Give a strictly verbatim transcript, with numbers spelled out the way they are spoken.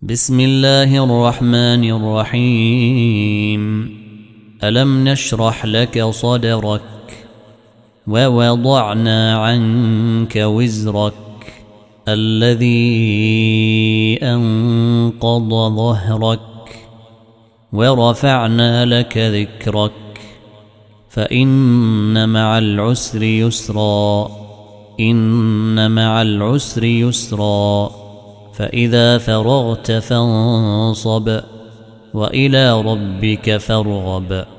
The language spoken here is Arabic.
بسم الله الرحمن الرحيم. ألم نشرح لك صدرك ووضعنا عنك وزرك الذي أنقض ظهرك ورفعنا لك ذكرك فإن مع العسر يسرا إن مع العسر يسرا فإذا فرغت فانصب وإلى ربك فارغب.